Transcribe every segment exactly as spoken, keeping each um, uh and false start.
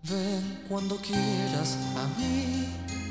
Ven cuando quieras a mí,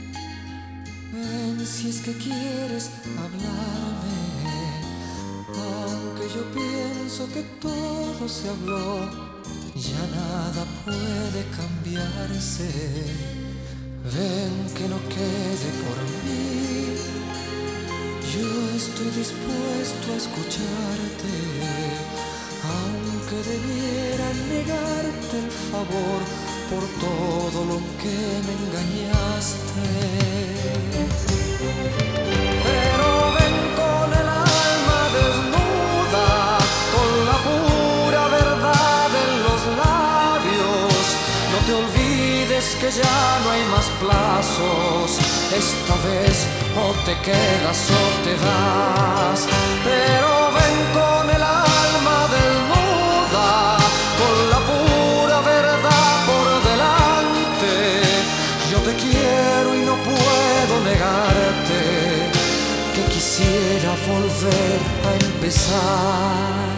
ven si es que quieres hablarme. Aunque yo pienso que todo se habló, ya nada puede cambiarse. Ven que no quede por mí, yo estoy dispuesto a escucharte. Aunque debiera negarte el favor por todo lo que me engañaste. Pero ven con el alma desnuda, con la pura verdad en los labios. No te olvides que ya no hay más plazos. Esta vez o te quedas o te vas. Pero ven con el alma desnuda, con la pura verdad por delante. Yo te quiero y no puedo negarte que quisiera volver a empezar.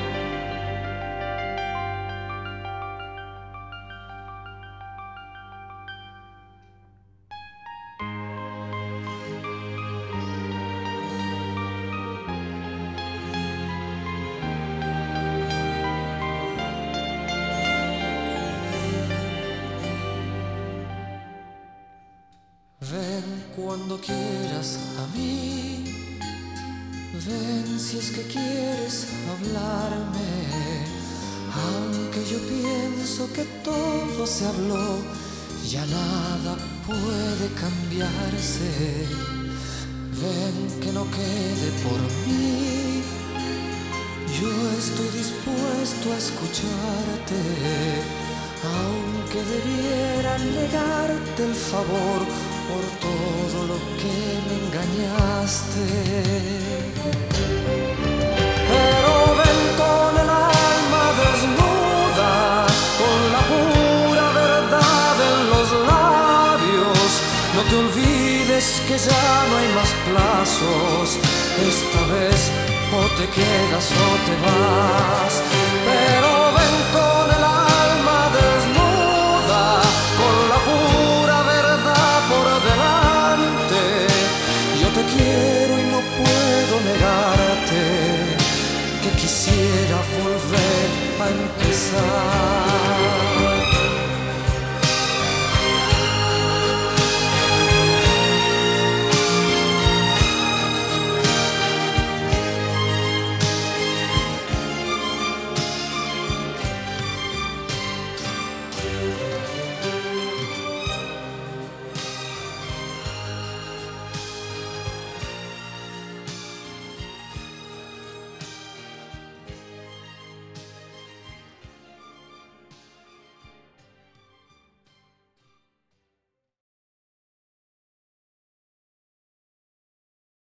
Ven cuando quieras a mí, ven si es que quieres hablarme. Aunque yo pienso que todo se habló, ya nada puede cambiarse. Ven que no quede por mí, yo estoy dispuesto a escucharte. Aunque debiera negarte el favor por todo lo que me engañaste. Pero ven con el alma desnuda, con la pura verdad en los labios. No te olvides que ya no hay más plazos. Esta vez o te quedas o te vas. Pero ven con